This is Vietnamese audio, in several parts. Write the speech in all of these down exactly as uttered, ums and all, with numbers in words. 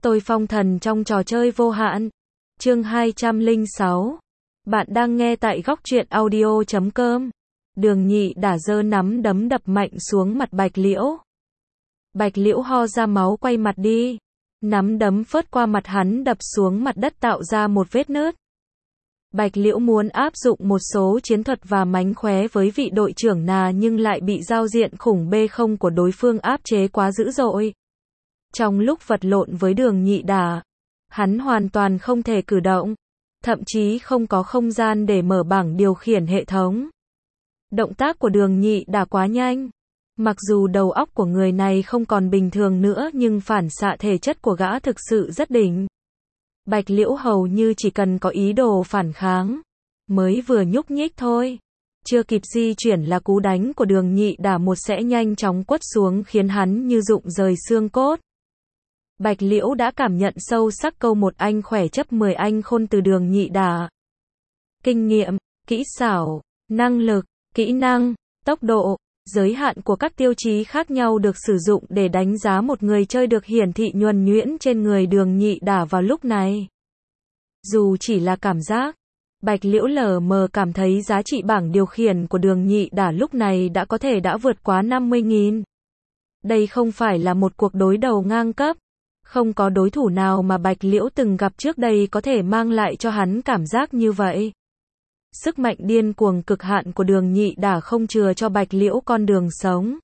Tôi phong thần trong trò chơi vô hạn. Chương hai trăm lẻ sáu. Bạn đang nghe tại góc truyện audio chấm com. Đường Nhị Đả giơ nắm đấm đập mạnh xuống mặt Bạch Liễu. Bạch Liễu ho ra máu quay mặt đi. Nắm đấm phớt qua mặt hắn đập xuống mặt đất tạo ra một vết nứt. Bạch Liễu muốn áp dụng một số chiến thuật và mánh khóe với vị đội trưởng nà nhưng lại bị giao diện khủng bê không của đối phương áp chế quá dữ dội. Trong lúc vật lộn với Đường Nhị Đả, hắn hoàn toàn không thể cử động, thậm chí không có không gian để mở bảng điều khiển hệ thống. Động tác của Đường Nhị Đả quá nhanh. Mặc dù đầu óc của người này không còn bình thường nữa nhưng phản xạ thể chất của gã thực sự rất đỉnh. Bạch Liễu hầu như chỉ cần có ý đồ phản kháng, mới vừa nhúc nhích thôi. Chưa kịp di chuyển là cú đánh của Đường Nhị Đả một sẽ nhanh chóng quất xuống khiến hắn như rụng rời xương cốt. Bạch Liễu đã cảm nhận sâu sắc câu một anh khỏe chấp mười anh khôn từ Đường Nhị Đả. Kinh nghiệm, kỹ xảo, năng lực, kỹ năng, tốc độ, giới hạn của các tiêu chí khác nhau được sử dụng để đánh giá một người chơi được hiển thị nhuần nhuyễn trên người Đường Nhị Đả vào lúc này. Dù chỉ là cảm giác, Bạch Liễu lờ mờ cảm thấy giá trị bảng điều khiển của Đường Nhị Đả lúc này đã có thể đã vượt quá năm mươi nghìn. Đây không phải là một cuộc đối đầu ngang cấp. Không có đối thủ nào mà Bạch Liễu từng gặp trước đây có thể mang lại cho hắn cảm giác như vậy. Sức mạnh điên cuồng cực hạn của Đường Nhị Đả không chừa cho Bạch Liễu con đường sống.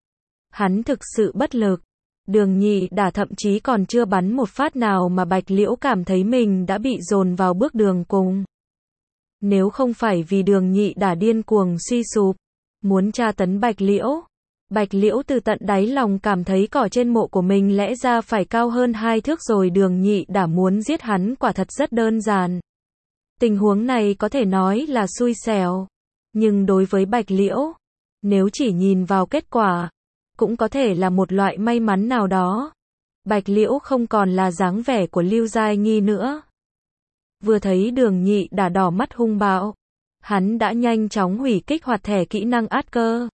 Hắn thực sự bất lực. Đường Nhị Đả thậm chí còn chưa bắn một phát nào mà Bạch Liễu cảm thấy mình đã bị dồn vào bước đường cùng. Nếu không phải vì Đường Nhị Đả điên cuồng suy sụp, muốn tra tấn Bạch Liễu, Bạch Liễu từ tận đáy lòng cảm thấy cỏ trên mộ của mình lẽ ra phải cao hơn hai thước rồi. Đường Nhị Đả muốn giết hắn quả thật rất đơn giản. Tình huống này có thể nói là xui xẻo. Nhưng đối với Bạch Liễu, nếu chỉ nhìn vào kết quả, cũng có thể là một loại may mắn nào đó. Bạch Liễu không còn là dáng vẻ của Lưu Giai Nghi nữa. Vừa thấy Đường Nhị Đả đỏ mắt hung bạo, hắn đã nhanh chóng hủy kích hoạt thẻ kỹ năng át cơ.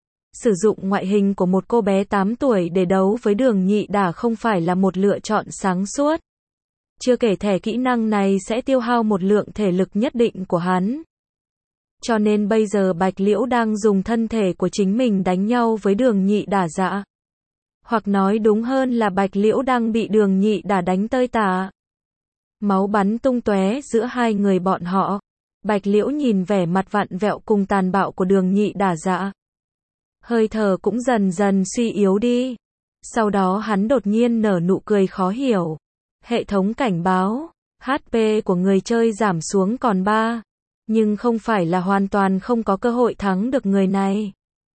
Sử dụng ngoại hình của một cô bé tám tuổi để đấu với Đường Nhị Đả không phải là một lựa chọn sáng suốt. Chưa kể thẻ kỹ năng này sẽ tiêu hao một lượng thể lực nhất định của hắn. Cho nên bây giờ Bạch Liễu đang dùng thân thể của chính mình đánh nhau với Đường Nhị Đả dạ. Hoặc nói đúng hơn là Bạch Liễu đang bị Đường Nhị Đả đánh tơi tả. Máu bắn tung tóe giữa hai người bọn họ. Bạch Liễu nhìn vẻ mặt vặn vẹo cùng tàn bạo của Đường Nhị Đả dạ. Hơi thở cũng dần dần suy yếu đi. Sau đó hắn đột nhiên nở nụ cười khó hiểu. Hệ thống cảnh báo, hát pê của người chơi giảm xuống còn ba. Nhưng không phải là hoàn toàn không có cơ hội thắng được người này.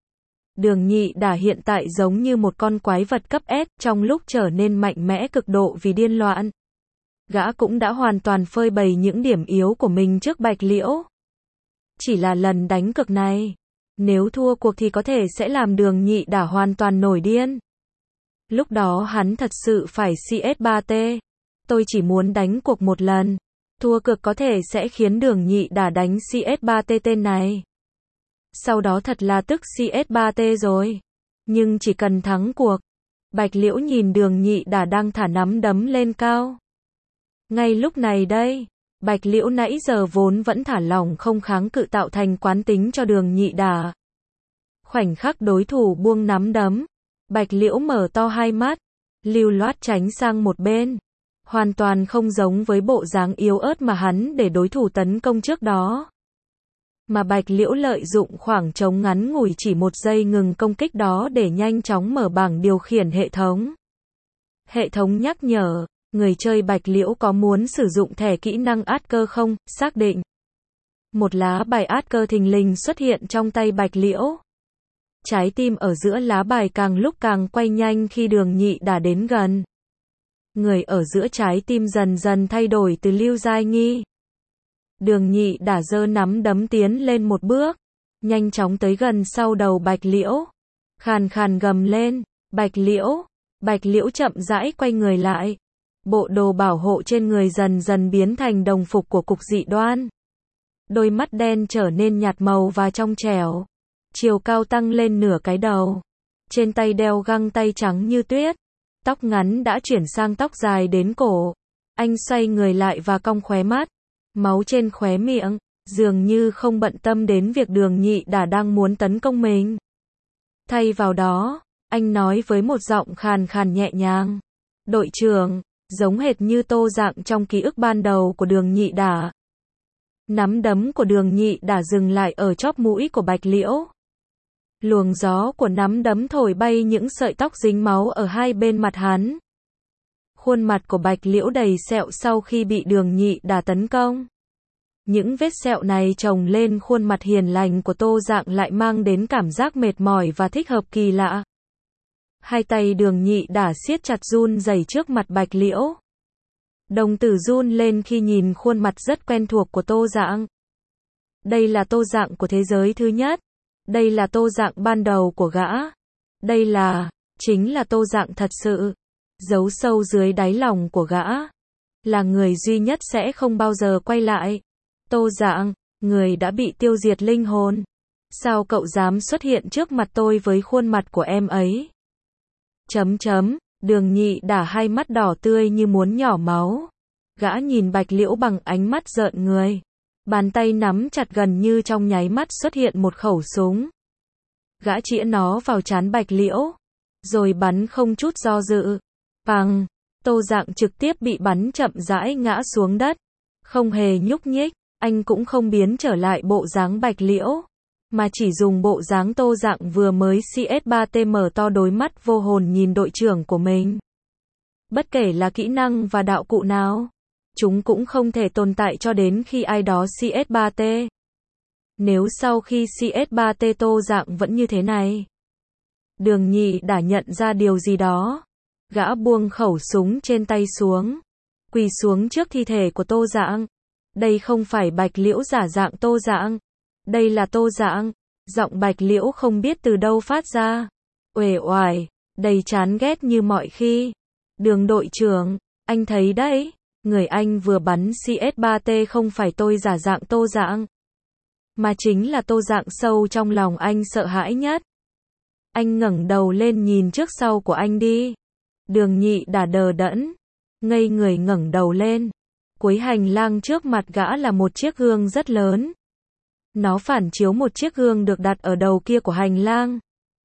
Đường Nhị Đả hiện tại giống như một con quái vật cấp S trong lúc trở nên mạnh mẽ cực độ vì điên loạn. Gã cũng đã hoàn toàn phơi bày những điểm yếu của mình trước Bạch Liễu. Chỉ là lần đánh cực này, nếu thua cuộc thì có thể sẽ làm Đường Nhị Đả hoàn toàn nổi điên. Lúc đó hắn thật sự phải xê ét ba tê. Tôi chỉ muốn đánh cuộc một lần. Thua cược có thể sẽ khiến Đường Nhị Đả đánh xê ét ba tê tên này. Sau đó thật là tức xê ét ba tê rồi. Nhưng chỉ cần thắng cuộc. Bạch Liễu nhìn Đường Nhị Đả đang thả nắm đấm lên cao. Ngay lúc này đây, Bạch Liễu nãy giờ vốn vẫn thả lỏng không kháng cự tạo thành quán tính cho Đường Nhị Đả. Khoảnh khắc đối thủ buông nắm đấm, Bạch Liễu mở to hai mắt, lưu loát tránh sang một bên. Hoàn toàn không giống với bộ dáng yếu ớt mà hắn để đối thủ tấn công trước đó. Mà Bạch Liễu lợi dụng khoảng trống ngắn ngủi chỉ một giây ngừng công kích đó để nhanh chóng mở bảng điều khiển hệ thống. Hệ thống nhắc nhở, người chơi Bạch Liễu có muốn sử dụng thẻ kỹ năng át cơ không? Xác định. Một lá bài át cơ thình lình xuất hiện trong tay Bạch Liễu. Trái tim ở giữa lá bài càng lúc càng quay nhanh khi Đường Nhị Đả đến gần. Người ở giữa trái tim dần dần thay đổi từ Lưu Giai Nghi. Đường Nhị Đả giơ nắm đấm tiến lên một bước, nhanh chóng tới gần sau đầu Bạch Liễu. Khàn khàn gầm lên, Bạch Liễu. Bạch Liễu chậm rãi quay người lại. Bộ đồ bảo hộ trên người dần dần biến thành đồng phục của cục dị đoan. Đôi mắt đen trở nên nhạt màu và trong trẻo. Chiều cao tăng lên nửa cái đầu. Trên tay đeo găng tay trắng như tuyết. Tóc ngắn đã chuyển sang tóc dài đến cổ. Anh xoay người lại và cong khóe mắt. Máu trên khóe miệng, dường như không bận tâm đến việc Đường Nhị Đả đang muốn tấn công mình. Thay vào đó, anh nói với một giọng khàn khàn nhẹ nhàng. Đội trưởng, giống hệt như Tô Dạng trong ký ức ban đầu của Đường Nhị Đả. Nắm đấm của Đường Nhị Đả dừng lại ở chóp mũi của Bạch Liễu. Luồng gió của nắm đấm thổi bay những sợi tóc dính máu ở hai bên mặt hắn. Khuôn mặt của Bạch Liễu đầy sẹo sau khi bị Đường Nhị Đả tấn công. Những vết sẹo này chồng lên khuôn mặt hiền lành của Tô Dạng lại mang đến cảm giác mệt mỏi và thích hợp kỳ lạ. Hai tay Đường Nhị Đả siết chặt run rẩy trước mặt Bạch Liễu. Đồng tử run lên khi nhìn khuôn mặt rất quen thuộc của Tô Dạng. Đây là Tô Dạng của thế giới thứ nhất. Đây là Tô Dạng ban đầu của gã. Đây là, chính là Tô Dạng thật sự. Giấu sâu dưới đáy lòng của gã. Là người duy nhất sẽ không bao giờ quay lại. Tô Dạng, người đã bị tiêu diệt linh hồn. Sao cậu dám xuất hiện trước mặt tôi với khuôn mặt của em ấy? Chấm chấm, Đường Nhị Đả hai mắt đỏ tươi như muốn nhỏ máu. Gã nhìn Bạch Liễu bằng ánh mắt rợn người. Bàn tay nắm chặt gần như trong nháy mắt xuất hiện một khẩu súng. Gã chĩa nó vào trán Bạch Liễu. Rồi bắn không chút do dự. Bằng, Tô Dạng trực tiếp bị bắn chậm rãi ngã xuống đất. Không hề nhúc nhích, anh cũng không biến trở lại bộ dáng Bạch Liễu. Mà chỉ dùng bộ dáng Tô Dạng vừa mới xê ét ba tê mở to đôi mắt vô hồn nhìn đội trưởng của mình. Bất kể là kỹ năng và đạo cụ nào, chúng cũng không thể tồn tại cho đến khi ai đó xê ét ba tê. Nếu sau khi xê ét ba tê Tô Dạng vẫn như thế này. Đường Nhị đã nhận ra điều gì đó. Gã buông khẩu súng trên tay xuống. Quỳ xuống trước thi thể của Tô Dạng. Đây không phải Bạch Liễu giả dạng Tô Dạng. Đây là Tô Dạng. Giọng Bạch Liễu không biết từ đâu phát ra. Uể oải, đầy chán ghét như mọi khi. Đường đội trưởng, anh thấy đấy. Người anh vừa bắn xê ét ba tê không phải tôi giả dạng Tô Dạng. Mà chính là Tô Dạng sâu trong lòng anh sợ hãi nhất. Anh ngẩng đầu lên nhìn trước sau của anh đi. Đường Nhị đã đờ đẫn. Ngây người ngẩng đầu lên. Cuối hành lang trước mặt gã là một chiếc gương rất lớn. Nó phản chiếu một chiếc gương được đặt ở đầu kia của hành lang.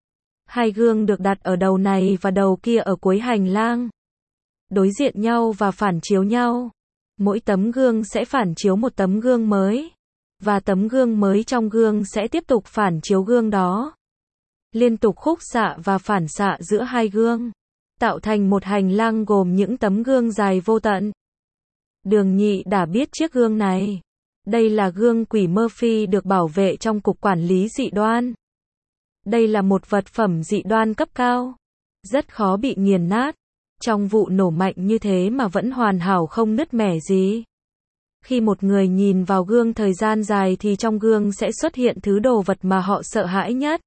Hai gương được đặt ở đầu này và đầu kia ở cuối hành lang. Đối diện nhau và phản chiếu nhau. Mỗi tấm gương sẽ phản chiếu một tấm gương mới. Và tấm gương mới trong gương sẽ tiếp tục phản chiếu gương đó. Liên tục khúc xạ và phản xạ giữa hai gương. Tạo thành một hành lang gồm những tấm gương dài vô tận. Đường Nhị đã biết chiếc gương này. Đây là gương quỷ Murphy được bảo vệ trong cục quản lý dị đoan. Đây là một vật phẩm dị đoan cấp cao. Rất khó bị nghiền nát. Trong vụ nổ mạnh như thế mà vẫn hoàn hảo không nứt mẻ gì. Khi một người nhìn vào gương thời gian dài thì trong gương sẽ xuất hiện thứ đồ vật mà họ sợ hãi nhất.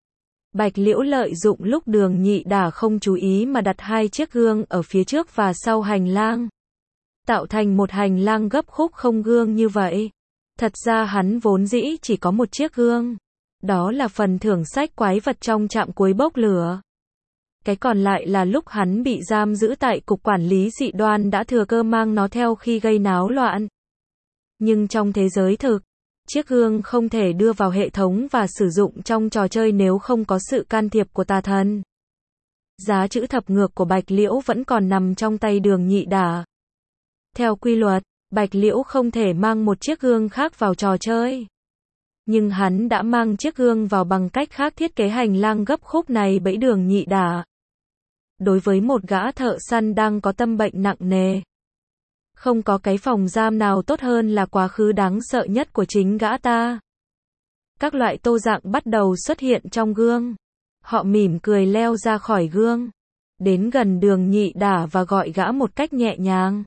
Bạch Liễu lợi dụng lúc Đường Nhị Đả không chú ý mà đặt hai chiếc gương ở phía trước và sau hành lang. Tạo thành một hành lang gấp khúc không gương như vậy. Thật ra hắn vốn dĩ chỉ có một chiếc gương. Đó là phần thưởng sách quái vật trong trạm cuối bốc lửa. Cái còn lại là lúc hắn bị giam giữ tại cục quản lý dị đoan đã thừa cơ mang nó theo khi gây náo loạn. Nhưng trong thế giới thực, chiếc gương không thể đưa vào hệ thống và sử dụng trong trò chơi nếu không có sự can thiệp của tà thần. Giá chữ thập ngược của Bạch Liễu vẫn còn nằm trong tay Đường Nhị Đả. Theo quy luật, Bạch Liễu không thể mang một chiếc gương khác vào trò chơi. Nhưng hắn đã mang chiếc gương vào bằng cách khác thiết kế hành lang gấp khúc này bẫy Đường Nhị Đả. Đối với một gã thợ săn đang có tâm bệnh nặng nề. Không có cái phòng giam nào tốt hơn là quá khứ đáng sợ nhất của chính gã ta. Các loại Tô Dạng bắt đầu xuất hiện trong gương. Họ mỉm cười leo ra khỏi gương. Đến gần Đường Nhị Đả và gọi gã một cách nhẹ nhàng.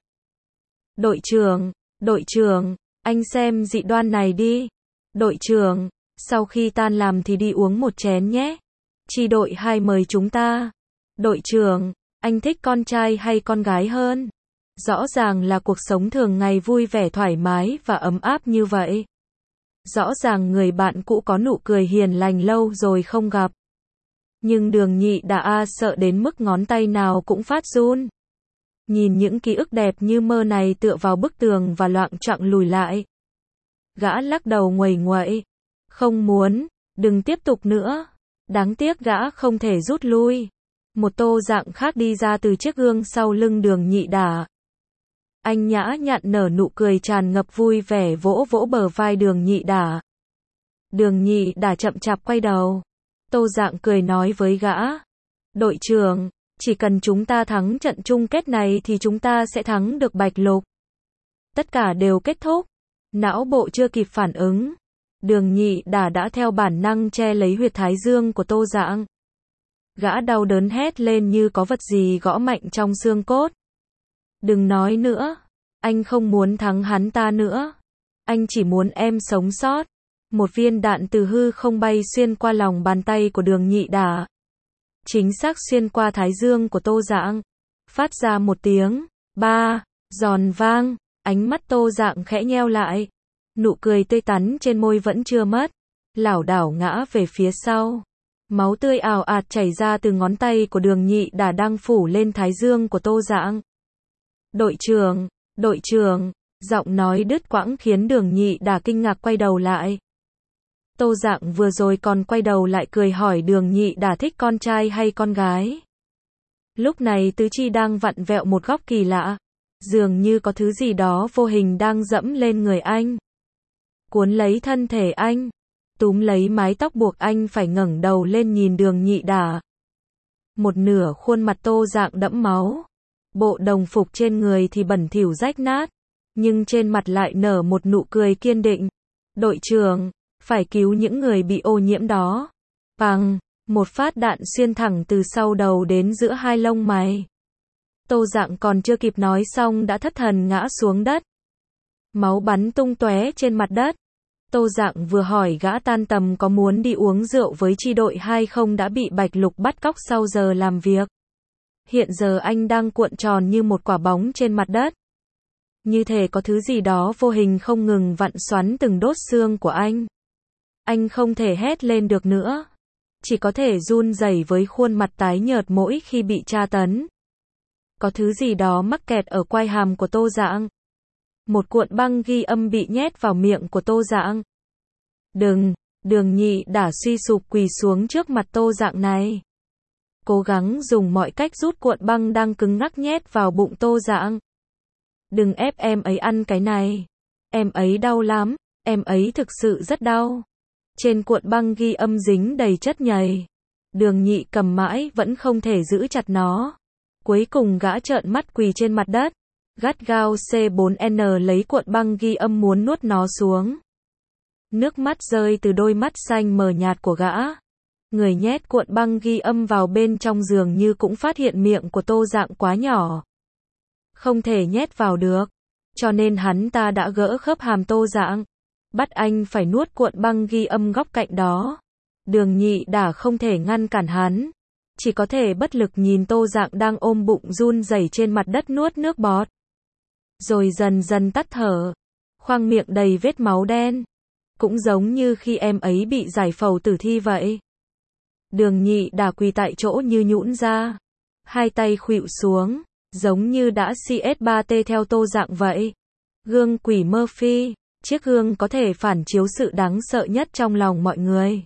Đội trưởng, đội trưởng, anh xem dị đoan này đi. Đội trưởng, sau khi tan làm thì đi uống một chén nhé. Chi đội hai mời chúng ta. Đội trưởng, anh thích con trai hay con gái hơn? Rõ ràng là cuộc sống thường ngày vui vẻ thoải mái và ấm áp như vậy. Rõ ràng người bạn cũ có nụ cười hiền lành lâu rồi không gặp. Nhưng Đường Nhị Đà a sợ đến mức ngón tay nào cũng phát run. Nhìn những ký ức đẹp như mơ này tựa vào bức tường và loạng choạng lùi lại. Gã lắc đầu nguầy nguậy. Không muốn, đừng tiếp tục nữa. Đáng tiếc gã không thể rút lui. Một Tô Dạng khác đi ra từ chiếc gương sau lưng Đường Nhị Đà. Anh nhã nhặn nở nụ cười tràn ngập vui vẻ vỗ vỗ bờ vai Đường Nhị Đà. Đường Nhị Đà chậm chạp quay đầu. Tô Dạng cười nói với gã. Đội trưởng, chỉ cần chúng ta thắng trận chung kết này thì chúng ta sẽ thắng được Bạch Lục. Tất cả đều kết thúc. Não bộ chưa kịp phản ứng. Đường Nhị Đà đã theo bản năng che lấy huyệt thái dương của Tô Dạng. Gã đau đớn hét lên như có vật gì gõ mạnh trong xương cốt. Đừng nói nữa. Anh không muốn thắng hắn ta nữa. Anh chỉ muốn em sống sót. Một viên đạn từ hư không bay xuyên qua lòng bàn tay của Đường Nhị Đà. Chính xác xuyên qua thái dương của Tô Dạng. Phát ra một tiếng, ba, giòn vang. Ánh mắt Tô Dạng khẽ nheo lại. Nụ cười tươi tắn trên môi vẫn chưa mất. Lảo đảo ngã về phía sau. Máu tươi ào ạt chảy ra từ ngón tay của Đường Nhị Đà đang phủ lên thái dương của Tô Dạng. Đội trưởng, đội trưởng, giọng nói đứt quãng khiến Đường Nhị Đà kinh ngạc quay đầu lại. Tô Dạng vừa rồi còn quay đầu lại cười hỏi Đường Nhị Đà thích con trai hay con gái. Lúc này tứ chi đang vặn vẹo một góc kỳ lạ. Dường như có thứ gì đó vô hình đang dẫm lên người anh. Cuốn lấy thân thể anh. Túm lấy mái tóc buộc anh phải ngẩng đầu lên nhìn Đường Nhị Đà. Một nửa khuôn mặt Tô Dạng đẫm máu. Bộ đồng phục trên người thì bẩn thỉu rách nát. Nhưng trên mặt lại nở một nụ cười kiên định. Đội trưởng, phải cứu những người bị ô nhiễm đó. Bằng, một phát đạn xuyên thẳng từ sau đầu đến giữa hai lông mày. Tô Dạng còn chưa kịp nói xong đã thất thần ngã xuống đất. Máu bắn tung tóe trên mặt đất. Tô Dạng vừa hỏi gã tan tầm có muốn đi uống rượu với chi đội hay không đã bị Bạch Lục bắt cóc sau giờ làm việc. Hiện giờ anh đang cuộn tròn như một quả bóng trên mặt đất. Như thể có thứ gì đó vô hình không ngừng vặn xoắn từng đốt xương của anh. Anh không thể hét lên được nữa. Chỉ có thể run rẩy với khuôn mặt tái nhợt mỗi khi bị tra tấn. Có thứ gì đó mắc kẹt ở quai hàm của Tô Dạng. Một cuộn băng ghi âm bị nhét vào miệng của Tô Dạng. Đừng, Đường Nhị Đà suy sụp quỳ xuống trước mặt Tô Dạng này. Cố gắng dùng mọi cách rút cuộn băng đang cứng ngắc nhét vào bụng Tô Dạng. Đừng ép em ấy ăn cái này. Em ấy đau lắm, em ấy thực sự rất đau. Trên cuộn băng ghi âm dính đầy chất nhầy. Đường Nhị cầm mãi vẫn không thể giữ chặt nó. Cuối cùng gã trợn mắt quỳ trên mặt đất. Gắt gao C bốn N lấy cuộn băng ghi âm muốn nuốt nó xuống. Nước mắt rơi từ đôi mắt xanh mờ nhạt của gã. Người nhét cuộn băng ghi âm vào bên trong giường như cũng phát hiện miệng của Tô Dạng quá nhỏ. Không thể nhét vào được. Cho nên hắn ta đã gỡ khớp hàm Tô Dạng. Bắt anh phải nuốt cuộn băng ghi âm góc cạnh đó. Đường Nhị Đà không thể ngăn cản hắn. Chỉ có thể bất lực nhìn Tô Dạng đang ôm bụng run rẩy trên mặt đất nuốt nước bọt. Rồi dần dần tắt thở. Khoang miệng đầy vết máu đen. Cũng giống như khi em ấy bị giải phẫu tử thi vậy. Đường Nhị Đà quỳ tại chỗ như nhũn ra. Hai tay khuỵu xuống. Giống như đã C S ba T theo Tô Dạng vậy. Gương quỷ Murphy. Chiếc gương có thể phản chiếu sự đáng sợ nhất trong lòng mọi người.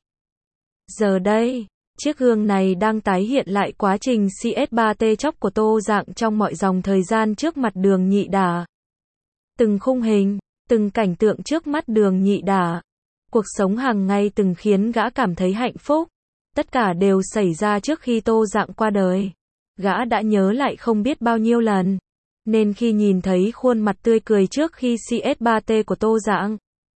Giờ đây, chiếc gương này đang tái hiện lại quá trình C S ba T chóc của Tô Dạng trong mọi dòng thời gian trước mặt Đường Nhị Đà. Từng khung hình, từng cảnh tượng trước mắt Đường Nhị Đà. Cuộc sống hàng ngày từng khiến gã cảm thấy hạnh phúc. Tất cả đều xảy ra trước khi Tô Dạng qua đời. Gã đã nhớ lại không biết bao nhiêu lần. Nên khi nhìn thấy khuôn mặt tươi cười trước khi C S ba T của Tô Dạng,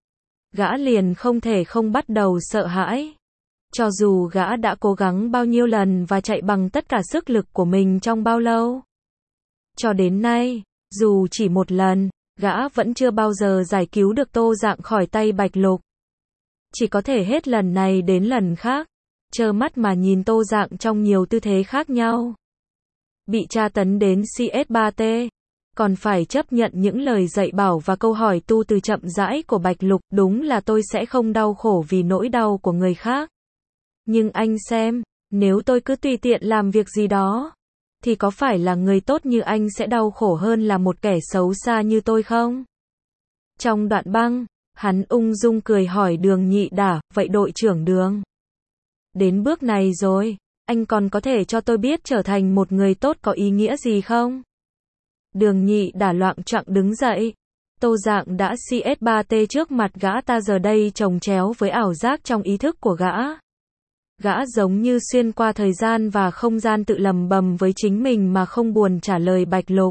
gã liền không thể không bắt đầu sợ hãi. Cho dù gã đã cố gắng bao nhiêu lần và chạy bằng tất cả sức lực của mình trong bao lâu. Cho đến nay, dù chỉ một lần, gã vẫn chưa bao giờ giải cứu được Tô Dạng khỏi tay Bạch Lục. Chỉ có thể hết lần này đến lần khác, trơ mắt mà nhìn Tô Dạng trong nhiều tư thế khác nhau. Bị tra tấn đến C S ba T, còn phải chấp nhận những lời dạy bảo và câu hỏi tu từ chậm rãi của Bạch Lục. Đúng là tôi sẽ không đau khổ vì nỗi đau của người khác. Nhưng anh xem, Nếu tôi cứ tùy tiện làm việc gì đó, thì có phải là người tốt như anh sẽ đau khổ hơn là một kẻ xấu xa như tôi không? Trong đoạn băng, hắn ung dung cười hỏi Đường Nhị Đả, vậy đội trưởng Đường? Đến bước này rồi, anh còn có thể cho tôi biết trở thành một người tốt có ý nghĩa gì không? Đường Nhị Đả loạng choạng đứng dậy. Tô Dạng đã xê ét ba tê trước mặt gã, ta giờ đây chồng chéo với ảo giác trong ý thức của gã. Gã giống như xuyên qua thời gian và không gian tự lầm bầm với chính mình mà không buồn trả lời Bạch Lục.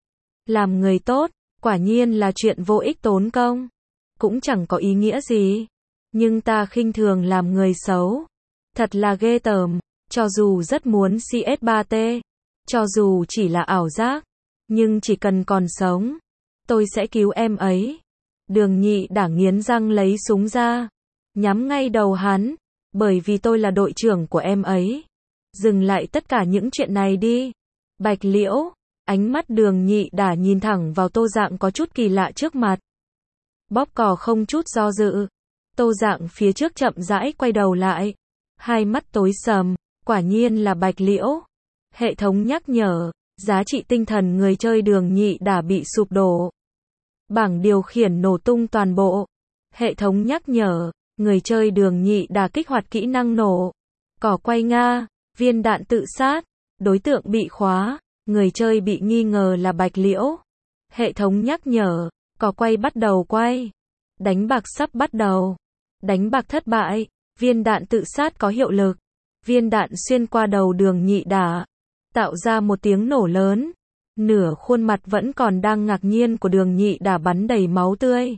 Làm người tốt, quả nhiên là chuyện vô ích tốn công. Cũng chẳng có ý nghĩa gì. Nhưng ta khinh thường làm người xấu. Thật là ghê tởm. Cho dù rất muốn xê ét ba tê. Cho dù chỉ là ảo giác. Nhưng chỉ cần còn sống, tôi sẽ cứu em ấy. Đường Nhị Đả nghiến răng lấy súng ra. Nhắm ngay đầu hắn. Bởi vì tôi là đội trưởng của em ấy. Dừng lại tất cả những chuyện này đi. Bạch Liễu. Ánh mắt Đường Nhị Đả nhìn thẳng vào Tô Dạng có chút kỳ lạ trước mặt. Bóp cò không chút do dự. Tô Dạng phía trước chậm rãi quay đầu lại. Hai mắt tối sầm. Quả nhiên là Bạch Liễu. Hệ thống nhắc nhở. Giá trị tinh thần người chơi Đường Nhị Đả bị sụp đổ. Bảng điều khiển nổ tung toàn bộ. Hệ thống nhắc nhở. Người chơi Đường Nhị Đả kích hoạt kỹ năng nổ. Cỏ quay Nga. Viên đạn tự sát. Đối tượng bị khóa. Người chơi bị nghi ngờ là Bạch Liễu. Hệ thống nhắc nhở. Cỏ quay bắt đầu quay. Đánh bạc sắp bắt đầu. Đánh bạc thất bại. Viên đạn tự sát có hiệu lực. Viên đạn xuyên qua đầu Đường Nhị Đả. Tạo ra một tiếng nổ lớn. Nửa khuôn mặt vẫn còn đang ngạc nhiên của Đường Nhị Đả bắn đầy máu tươi.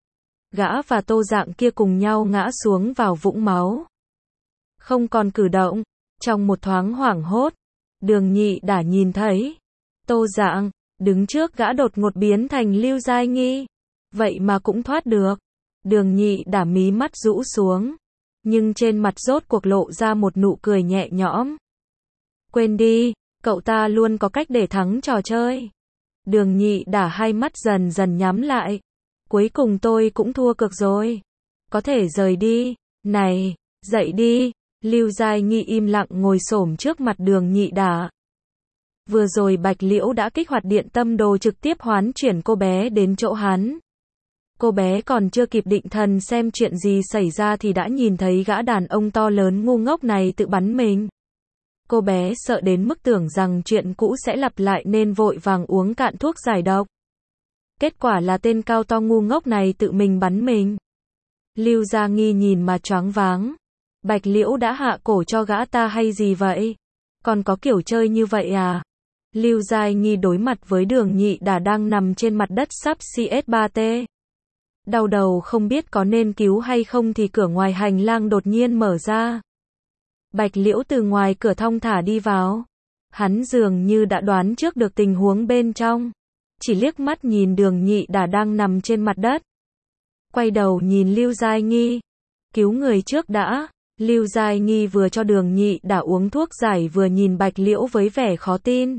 Gã và Tô Dạng kia cùng nhau ngã xuống vào vũng máu. Không còn cử động. Trong một thoáng hoảng hốt, Đường Nhị Đả nhìn thấy Tô Dạng đứng trước gã đột ngột biến thành Lưu Giai Nghi. Vậy mà cũng thoát được. Đường Nhị Đả mí mắt rũ xuống. Nhưng trên mặt rốt cuộc lộ ra một nụ cười nhẹ nhõm. Quên đi, cậu ta luôn có cách để thắng trò chơi. Đường Nhị Đả hai mắt dần dần nhắm lại. Cuối cùng tôi cũng thua cực rồi. Có thể rời đi. Này, dậy đi. Lưu Giai Nghi im lặng ngồi xổm trước mặt Đường Nhị Đả. Vừa rồi Bạch Liễu đã kích hoạt điện tâm đồ trực tiếp hoán chuyển cô bé đến chỗ hắn. Cô bé còn chưa kịp định thần xem chuyện gì xảy ra thì đã nhìn thấy gã đàn ông to lớn ngu ngốc này tự bắn mình. Cô bé sợ đến mức tưởng rằng chuyện cũ sẽ lặp lại nên vội vàng uống cạn thuốc giải độc. Kết quả là tên cao to ngu ngốc này tự mình bắn mình. Lưu Gia Nghi nhìn mà choáng váng. Bạch Liễu đã hạ cổ cho gã ta hay gì vậy? Còn có kiểu chơi như vậy à? Lưu Giai Nghi đối mặt với Đường Nhị Đả đang nằm trên mặt đất sắp xê ét ba tê. Đau đầu không biết có nên cứu hay không thì cửa ngoài hành lang đột nhiên mở ra. Bạch Liễu từ ngoài cửa thong thả đi vào. Hắn dường như đã đoán trước được tình huống bên trong. Chỉ liếc mắt nhìn Đường Nhị Đả đang nằm trên mặt đất. Quay đầu nhìn Lưu Giai Nghi. Cứu người trước đã. Lưu Giai Nghi vừa cho Đường Nhị Đả uống thuốc giải vừa nhìn Bạch Liễu với vẻ khó tin.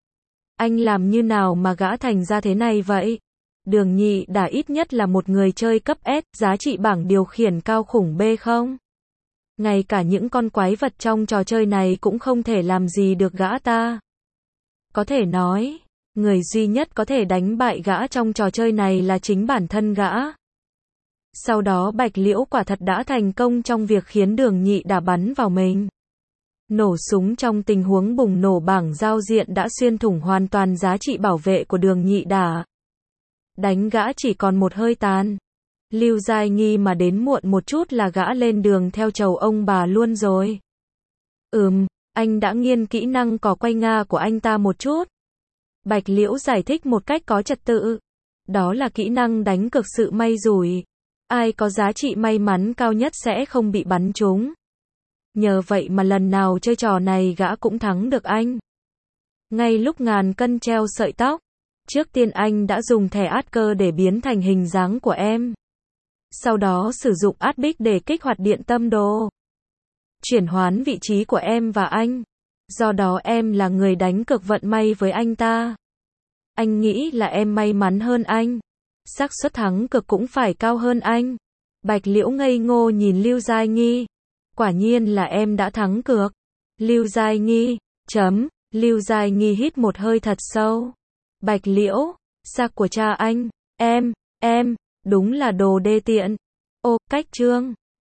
Anh làm như nào mà gã thành ra thế này vậy? Đường Nhị Đả ít nhất là một người chơi cấp S, giá trị bảng điều khiển cao khủng B không? Ngay cả những con quái vật trong trò chơi này cũng không thể làm gì được gã ta. Có thể nói, người duy nhất có thể đánh bại gã trong trò chơi này là chính bản thân gã. Sau đó Bạch Liễu quả thật đã thành công trong việc khiến Đường Nhị Đả bắn vào mình. Nổ súng trong tình huống bùng nổ bảng giao diện đã xuyên thủng hoàn toàn giá trị bảo vệ của Đường Nhị Đả. Đánh gã chỉ còn một hơi tàn. Lưu Giai Nghi mà đến muộn một chút là gã lên đường theo chầu ông bà luôn rồi. Ừm, anh đã nghiên kỹ năng cỏ quay Nga của anh ta một chút. Bạch Liễu giải thích một cách có trật tự. Đó là kỹ năng đánh cực sự may rủi. Ai có giá trị may mắn cao nhất sẽ không bị bắn trúng. Nhờ vậy mà lần nào chơi trò này gã cũng thắng được anh. Ngay lúc ngàn cân treo sợi tóc, trước tiên anh đã dùng thẻ át cơ để biến thành hình dáng của em. Sau đó sử dụng át bích để kích hoạt điện tâm đồ. Chuyển hoán vị trí của em và anh. Do đó em là người đánh cực vận may với anh ta. Anh nghĩ là em may mắn hơn anh. Xác suất thắng cực cũng phải cao hơn anh. Bạch Liễu ngây ngô nhìn Lưu Giai Nghi. Quả nhiên là em đã thắng cược. Lưu Giai Nghi, chấm, Lưu Giai Nghi hít một hơi thật sâu. Bạch Liễu, xác của cha anh, em, em, đúng là đồ đê tiện. Ô, cách chương.